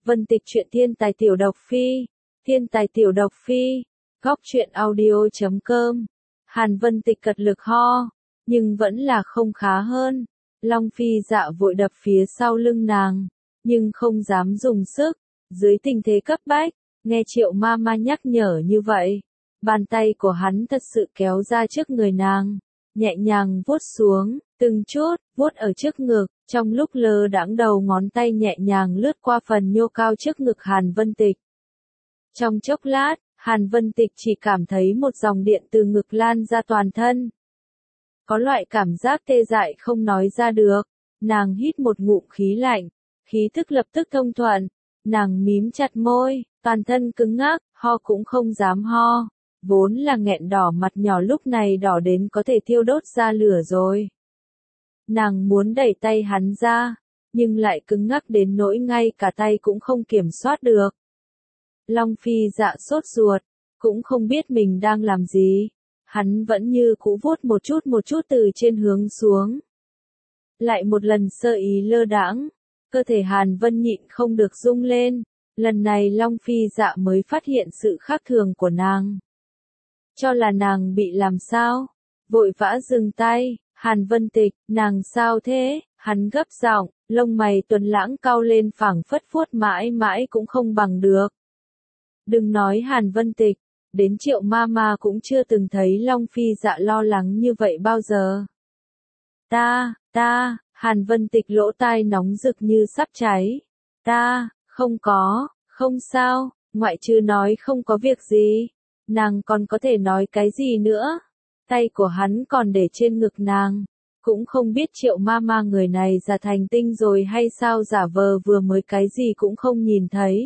Vân Tịch truyện thiên tài tiểu độc phi. Thiên tài tiểu độc phi. Góc truyện audio.com. Hàn Vân Tịch cật lực ho, nhưng vẫn là không khá hơn. Long Phi Dạ vội đập phía sau lưng nàng, nhưng không dám dùng sức. Dưới tình thế cấp bách, nghe Triệu Mama nhắc nhở như vậy, bàn tay của hắn thật sự kéo ra trước người nàng, nhẹ nhàng vuốt xuống, từng chút, vuốt ở trước ngực, trong lúc lơ đãng đầu ngón tay nhẹ nhàng lướt qua phần nhô cao trước ngực Hàn Vân Tịch. Trong chốc lát, Hàn Vân Tịch chỉ cảm thấy một dòng điện từ ngực lan ra toàn thân. Có loại cảm giác tê dại không nói ra được, nàng hít một ngụm khí lạnh, khí thức lập tức thông thuận, nàng mím chặt môi, toàn thân cứng ngắc, ho cũng không dám ho, vốn là nghẹn đỏ mặt nhỏ lúc này đỏ đến có thể thiêu đốt ra lửa rồi. Nàng muốn đẩy tay hắn ra, nhưng lại cứng ngắc đến nỗi ngay cả tay cũng không kiểm soát được. Long Phi Dạ sốt ruột, cũng không biết mình đang làm gì. Hắn vẫn như cũ vuốt một chút từ trên hướng xuống. Lại một lần sơ ý lơ đãng, cơ thể Hàn Vân nhịn không được rung lên. Lần này Long Phi Dạ mới phát hiện sự khác thường của nàng. Cho là nàng bị làm sao? Vội vã dừng tay. Hàn Vân Tịch, nàng sao thế? Hắn gấp giọng, lông mày tuấn lãng cau lên phảng phất vuốt mãi mãi cũng không bằng được. Đừng nói Hàn Vân Tịch, đến Triệu Mama cũng chưa từng thấy Long Phi Dạ lo lắng như vậy bao giờ. Hàn Vân Tịch lỗ tai nóng rực như sắp cháy. Không sao, ngoại trừ nói không có việc gì, nàng còn có thể nói cái gì nữa. Tay của hắn còn để trên ngực nàng, cũng không biết Triệu Mama người này giả thành tinh rồi hay sao, giả vờ vừa mới cái gì cũng không nhìn thấy.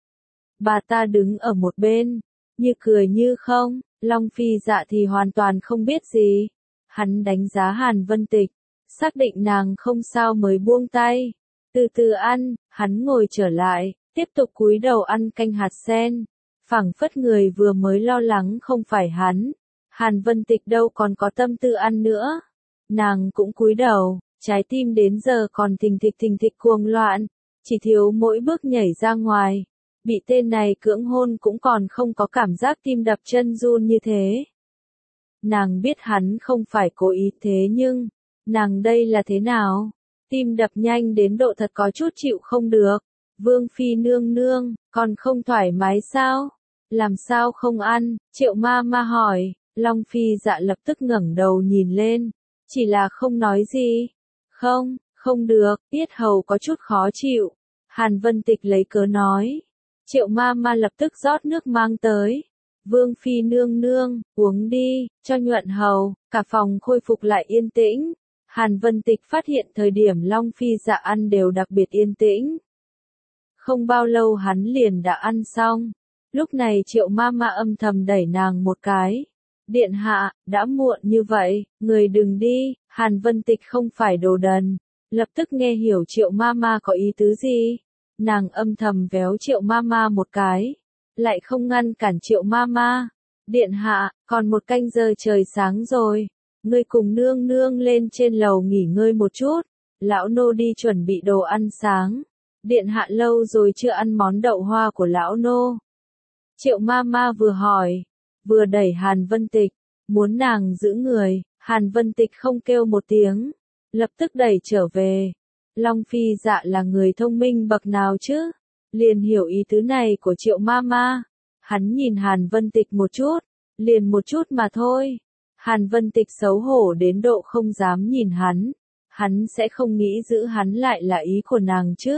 Bà ta đứng ở một bên, như cười như không. Long Phi Dạ thì hoàn toàn không biết gì. Hắn đánh giá Hàn Vân Tịch, xác định nàng không sao mới buông tay. Từ từ ăn, hắn ngồi trở lại, tiếp tục cúi đầu ăn canh hạt sen. Phảng phất người vừa mới lo lắng không phải hắn. Hàn Vân Tịch đâu còn có tâm tư ăn nữa. Nàng cũng cúi đầu, trái tim đến giờ còn thình thịch cuồng loạn, chỉ thiếu mỗi bước nhảy ra ngoài. Bị tên này cưỡng hôn cũng còn không có cảm giác tim đập chân run như thế. Nàng biết hắn không phải cố ý thế nhưng, nàng đây là thế nào? Tim đập nhanh đến độ thật có chút chịu không được. Vương Phi nương nương, còn không thoải mái sao? Làm sao không ăn? Triệu Mama hỏi. Long Phi Dạ lập tức ngẩng đầu nhìn lên, chỉ là không nói gì. Không được, tiết hầu có chút khó chịu. Hàn Vân Tịch lấy cớ nói. Triệu Mama lập tức rót nước mang tới. Vương Phi nương nương, uống đi, cho nhuận hầu. Cả phòng khôi phục lại yên tĩnh. Hàn Vân Tịch phát hiện thời điểm Long Phi Dạ ăn đều đặc biệt yên tĩnh. Không bao lâu hắn liền đã ăn xong. Lúc này Triệu Mama âm thầm đẩy nàng một cái. Điện hạ, đã muộn như vậy, người đừng đi. Hàn Vân Tịch không phải đồ đần, lập tức nghe hiểu Triệu Mama có ý tứ gì. Nàng âm thầm véo Triệu Mama một cái, lại không ngăn cản Triệu Mama. Điện hạ, còn một canh giờ trời sáng rồi, ngươi cùng nương nương lên trên lầu nghỉ ngơi một chút, lão nô đi chuẩn bị đồ ăn sáng. Điện hạ lâu rồi chưa ăn món đậu hoa của lão nô. Triệu Mama vừa hỏi, vừa đẩy Hàn Vân Tịch, muốn nàng giữ người. Hàn Vân Tịch không kêu một tiếng, lập tức đẩy trở về. Long Phi Dạ là người thông minh bậc nào chứ? Liền hiểu ý tứ này của Triệu Mama. Hắn nhìn Hàn Vân Tịch một chút, liền một chút mà thôi. Hàn Vân Tịch xấu hổ đến độ không dám nhìn hắn. Hắn sẽ không nghĩ giữ hắn lại là ý của nàng chứ?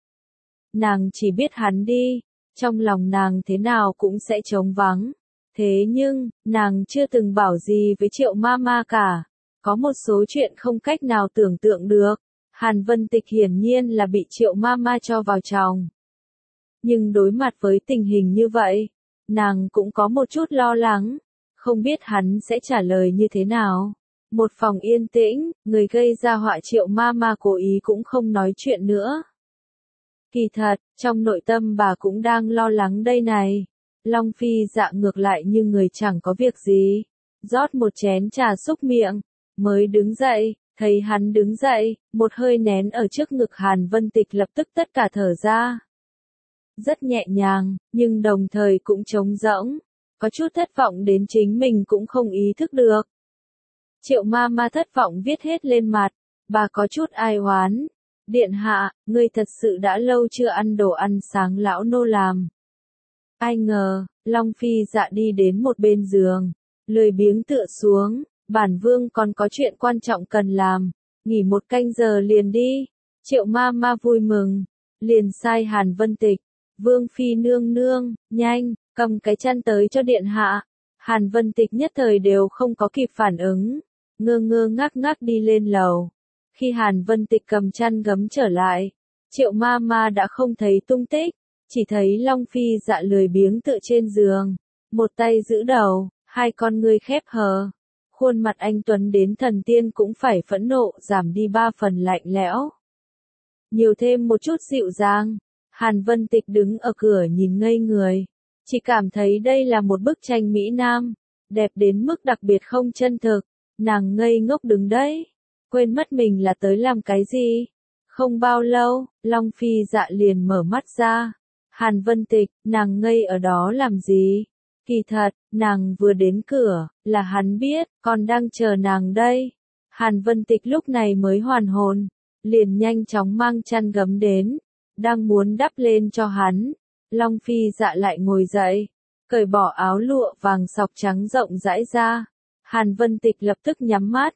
Nàng chỉ biết hắn đi, trong lòng nàng thế nào cũng sẽ trống vắng. Thế nhưng, nàng chưa từng bảo gì với Triệu Mama cả. Có một số chuyện không cách nào tưởng tượng được. Hàn Vân Tịch hiển nhiên là bị Triệu Mama cho vào chòng. Nhưng đối mặt với tình hình như vậy, nàng cũng có một chút lo lắng. Không biết hắn sẽ trả lời như thế nào. Một phòng yên tĩnh, người gây ra họa Triệu Mama cố ý cũng không nói chuyện nữa. Kỳ thật, trong nội tâm bà cũng đang lo lắng đây này. Long Phi Dạ ngược lại như người chẳng có việc gì. Rót một chén trà xúc miệng, mới đứng dậy, thấy hắn đứng dậy, một hơi nén ở trước ngực Hàn Vân Tịch lập tức tất cả thở ra. rất nhẹ nhàng, nhưng đồng thời cũng trống rỗng, có chút thất vọng đến chính mình cũng không ý thức được. Triệu ma ma thất vọng viết hết lên mặt, bà có chút ai oán. Điện hạ, ngươi thật sự đã lâu chưa ăn đồ ăn sáng lão nô làm. Ai ngờ, Long Phi Dạ đi đến một bên giường, lười biếng tựa xuống, bản vương còn có chuyện quan trọng cần làm, nghỉ một canh giờ liền đi. Triệu ma ma vui mừng, liền sai Hàn Vân Tịch, vương phi nương nương, nhanh, cầm cái chăn tới cho điện hạ. Hàn Vân Tịch nhất thời đều không có kịp phản ứng, ngơ ngơ ngác ngác đi lên lầu. Khi Hàn Vân Tịch cầm chăn gấm trở lại, Triệu ma ma đã không thấy tung tích, chỉ thấy Long Phi Dạ lười biếng tựa trên giường, một tay giữ đầu, hai con ngươi khép hờ. Khuôn mặt anh tuấn đến thần tiên cũng phải phẫn nộ giảm đi 3 phần lạnh lẽo. Nhiều thêm một chút dịu dàng. Hàn Vân Tịch đứng ở cửa nhìn ngây người. Chỉ cảm thấy đây là một bức tranh Mỹ Nam, đẹp đến mức đặc biệt không chân thực. Nàng ngây ngốc đứng đấy, quên mất mình là tới làm cái gì. Không bao lâu, Long Phi Dạ liền mở mắt ra. Hàn Vân Tịch, nàng ngây ở đó làm gì? Kỳ thật, nàng vừa đến cửa, là hắn biết, còn đang chờ nàng đây. Hàn Vân Tịch lúc này mới hoàn hồn, liền nhanh chóng mang chăn gấm đến, đang muốn đắp lên cho hắn. Long Phi Dạ lại ngồi dậy, cởi bỏ áo lụa vàng sọc trắng rộng rãi ra. Hàn Vân Tịch lập tức nhắm mắt,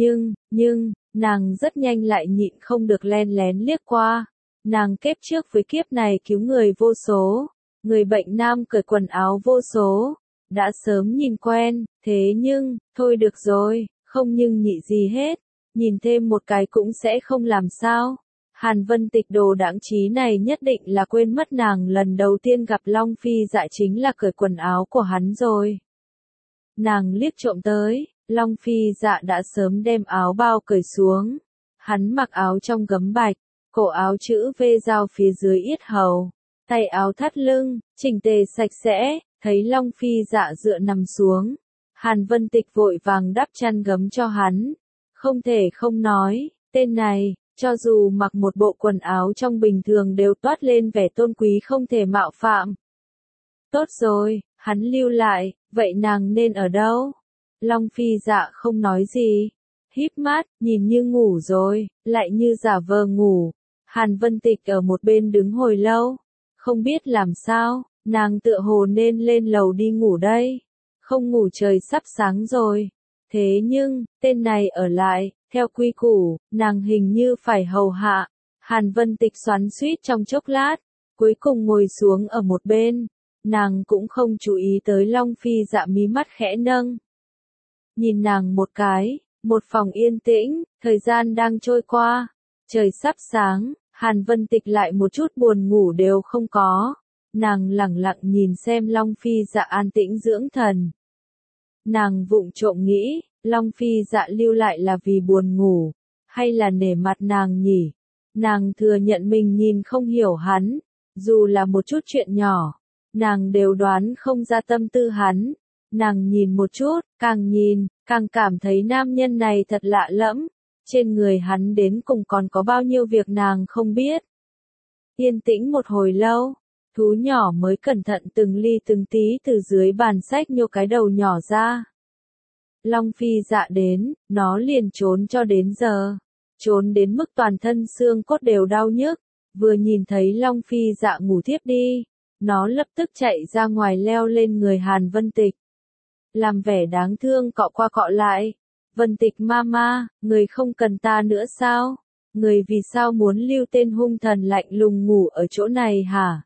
nhưng, nàng rất nhanh lại nhịn không được len lén liếc qua. Nàng kiếp trước với kiếp này cứu người vô số, người bệnh nam cởi quần áo vô số, đã sớm nhìn quen, thế nhưng, thôi được rồi, không nhưng nhị gì hết, nhìn thêm một cái cũng sẽ không làm sao. Hàn Vân Tịch đồ đãng trí này nhất định là quên mất nàng lần đầu tiên gặp Long Phi Dạ chính là cởi quần áo của hắn rồi. Nàng liếc trộm tới, Long Phi Dạ đã sớm đem áo bao cởi xuống. Hắn mặc áo trong gấm bạch, cổ áo chữ V giao phía dưới yết hầu, tay áo thắt lưng, chỉnh tề sạch sẽ, thấy Long Phi Dạ dựa nằm xuống. Hàn Vân Tịch vội vàng đắp chăn gấm cho hắn. Không thể không nói, tên này, cho dù mặc một bộ quần áo trong bình thường đều toát lên vẻ tôn quý không thể mạo phạm. Tốt rồi, hắn lưu lại, vậy nàng nên ở đâu? Long Phi Dạ không nói gì, híp mắt, nhìn như ngủ rồi, lại như giả vờ ngủ. Hàn Vân Tịch ở một bên đứng hồi lâu, không biết làm sao, nàng tựa hồ nên lên lầu đi ngủ đây. Không ngủ trời sắp sáng rồi. Thế nhưng, tên này ở lại, theo quy củ, nàng hình như phải hầu hạ. Hàn Vân Tịch xoắn xuýt trong chốc lát, cuối cùng ngồi xuống ở một bên. Nàng cũng không chú ý tới Long Phi Dạ mí mắt khẽ nâng. Nhìn nàng một cái, một phòng yên tĩnh, thời gian đang trôi qua. Trời sắp sáng, Hàn Vân Tịch lại một chút buồn ngủ đều không có. Nàng lẳng lặng nhìn xem Long Phi Dạ an tĩnh dưỡng thần. Nàng vụng trộm nghĩ, Long Phi Dạ lưu lại là vì buồn ngủ, hay là nể mặt nàng nhỉ? Nàng thừa nhận mình nhìn không hiểu hắn, dù là một chút chuyện nhỏ, nàng đều đoán không ra tâm tư hắn. Nàng nhìn một chút, càng nhìn, càng cảm thấy nam nhân này thật lạ lẫm, trên người hắn đến cùng còn có bao nhiêu việc nàng không biết. Yên tĩnh một hồi lâu, thú nhỏ mới cẩn thận từng ly từng tí từ dưới bàn sách nhô cái đầu nhỏ ra. Long Phi Dạ đến, nó liền trốn cho đến giờ. Trốn đến mức toàn thân xương cốt đều đau nhức. Vừa nhìn thấy Long Phi Dạ ngủ thiếp đi, nó lập tức chạy ra ngoài leo lên người Hàn Vân Tịch. Làm vẻ đáng thương cọ qua cọ lại. Vân Tịch mama, người không cần ta nữa sao? Người vì sao muốn lưu tên hung thần lạnh lùng ngủ ở chỗ này hả?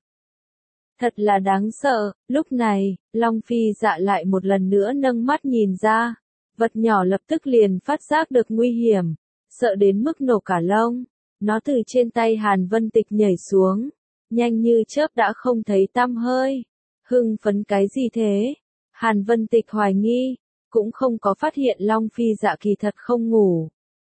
Thật là đáng sợ. Lúc này, Long Phi Dạ lại một lần nữa nâng mắt nhìn ra. Vật nhỏ lập tức liền phát giác được nguy hiểm, sợ đến mức nổ cả lông. Nó từ trên tay Hàn Vân Tịch nhảy xuống, nhanh như chớp đã không thấy tăm hơi. Hưng phấn cái gì thế? Hàn Vân Tịch hoài nghi, cũng không có phát hiện Long Phi Dạ kỳ thật không ngủ.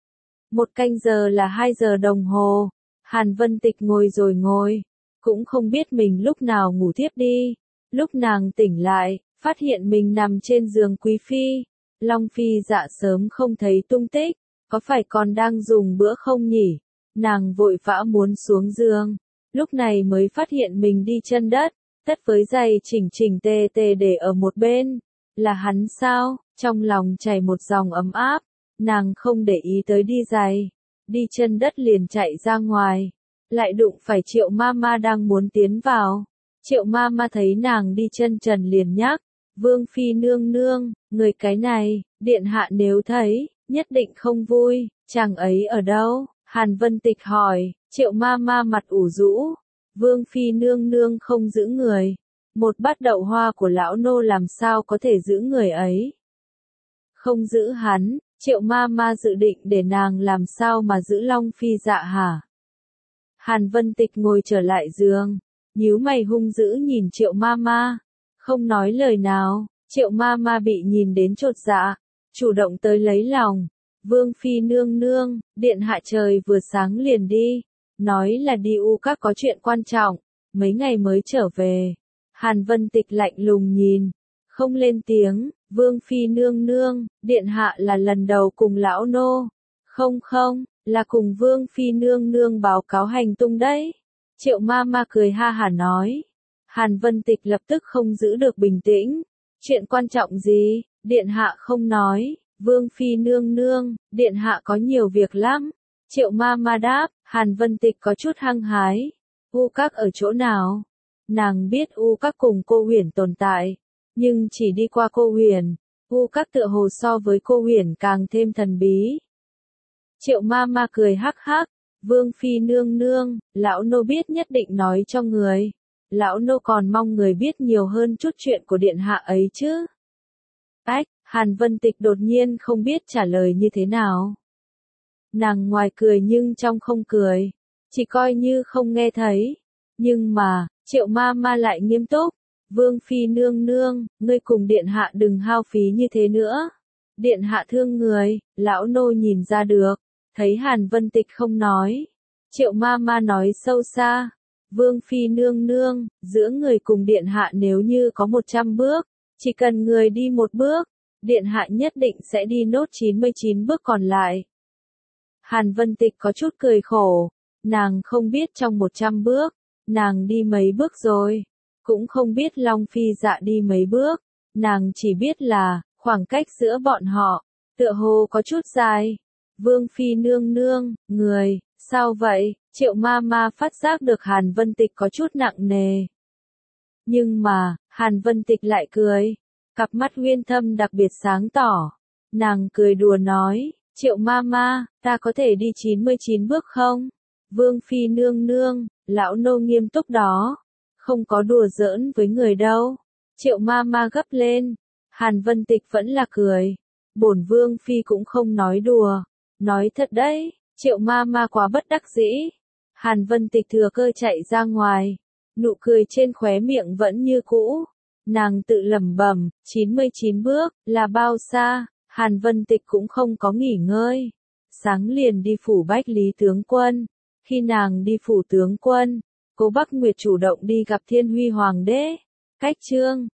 Một canh giờ là 2 giờ đồng hồ, Hàn Vân Tịch ngồi rồi ngồi, cũng không biết mình lúc nào ngủ thiếp đi. Lúc nàng tỉnh lại, phát hiện mình nằm trên giường quý phi. Long Phi Dạ sớm không thấy tung tích, có phải còn đang dùng bữa không nhỉ? Nàng vội vã muốn xuống giường, lúc này mới phát hiện mình đi chân đất, tất với giày chỉnh chỉnh tề tề để ở một bên. Là hắn sao? Trong lòng chảy một dòng ấm áp, nàng không để ý tới đi giày, đi chân đất liền chạy ra ngoài, lại đụng phải Triệu Mama đang muốn tiến vào. Triệu Mama thấy nàng đi chân trần liền nhắc, Vương Phi nương nương, người cái này, điện hạ nếu thấy, nhất định không vui, chàng ấy ở đâu? Hàn Vân Tịch hỏi. Triệu Mama mặt ủ rũ, Vương Phi nương nương không giữ người, một bát đậu hoa của lão nô làm sao có thể giữ người ấy. Không giữ hắn, Triệu Mama dự định để nàng làm sao mà giữ Long Phi Dạ hả? Hàn Vân Tịch ngồi trở lại giường, nhíu mày hung dữ nhìn Triệu Mama, không nói lời nào. Triệu Mama bị nhìn đến chột dạ, chủ động tới lấy lòng. Vương Phi nương nương, điện hạ trời vừa sáng liền đi, nói là đi U Các có chuyện quan trọng, mấy ngày mới trở về. Hàn Vân Tịch lạnh lùng nhìn, không lên tiếng. Vương Phi nương nương, điện hạ là lần đầu cùng lão nô. Không, là cùng Vương Phi nương nương báo cáo hành tung đấy. Triệu Mama cười ha hả nói. Hàn Vân Tịch lập tức không giữ được bình tĩnh. Chuyện quan trọng gì, điện hạ không nói. Vương Phi nương nương, điện hạ có nhiều việc lắm. Triệu Mama đáp. Hàn Vân Tịch có chút hăng hái. U Các ở chỗ nào? Nàng biết U Các cùng cô Huyền tồn tại, nhưng chỉ đi qua cô Huyền. U Các tựa hồ so với cô Huyền càng thêm thần bí. Triệu Mama cười hắc hắc. Vương Phi nương nương, lão nô biết nhất định nói cho người. Lão nô còn mong người biết nhiều hơn chút chuyện của điện hạ ấy chứ. Ách, Hàn Vân Tịch đột nhiên không biết trả lời như thế nào. Nàng ngoài cười nhưng trong không cười, chỉ coi như không nghe thấy. Nhưng mà, Triệu Mama lại nghiêm túc. Vương Phi nương nương, ngươi cùng điện hạ đừng hao phí như thế nữa. Điện hạ thương người, lão nô nhìn ra được. Thấy Hàn Vân Tịch không nói, Triệu Mama nói sâu xa. Vương Phi nương nương, giữa người cùng điện hạ nếu như có 100 bước, chỉ cần người đi một bước, điện hạ nhất định sẽ đi nốt 99 bước còn lại. Hàn Vân Tịch có chút cười khổ, nàng không biết trong 100 bước, nàng đi mấy bước rồi, cũng không biết Long Phi Dạ đi mấy bước, nàng chỉ biết là, khoảng cách giữa bọn họ, tựa hồ có chút dài. Vương Phi nương nương, người, sao vậy? Triệu Mama phát giác được Hàn Vân Tịch có chút nặng nề. Nhưng mà, Hàn Vân Tịch lại cười, cặp mắt uyên thâm đặc biệt sáng tỏ. Nàng cười đùa nói, Triệu Mama, ta có thể đi 99 bước không? Vương Phi nương nương, lão nô nghiêm túc đó, không có đùa giỡn với người đâu. Triệu Mama gấp lên, Hàn Vân Tịch vẫn là cười. Bổn Vương Phi cũng không nói đùa, nói thật đấy. Triệu Mama quá bất đắc dĩ. Hàn Vân Tịch thừa cơ chạy ra ngoài, nụ cười trên khóe miệng vẫn như cũ. Nàng tự lẩm bẩm, 99 bước, là bao xa? Hàn Vân Tịch cũng không có nghỉ ngơi. Sáng liền đi phủ Bách Lý tướng quân. Khi nàng đi phủ tướng quân, Cố Bắc Nguyệt chủ động đi gặp Thiên Huy Hoàng đế. Cách chương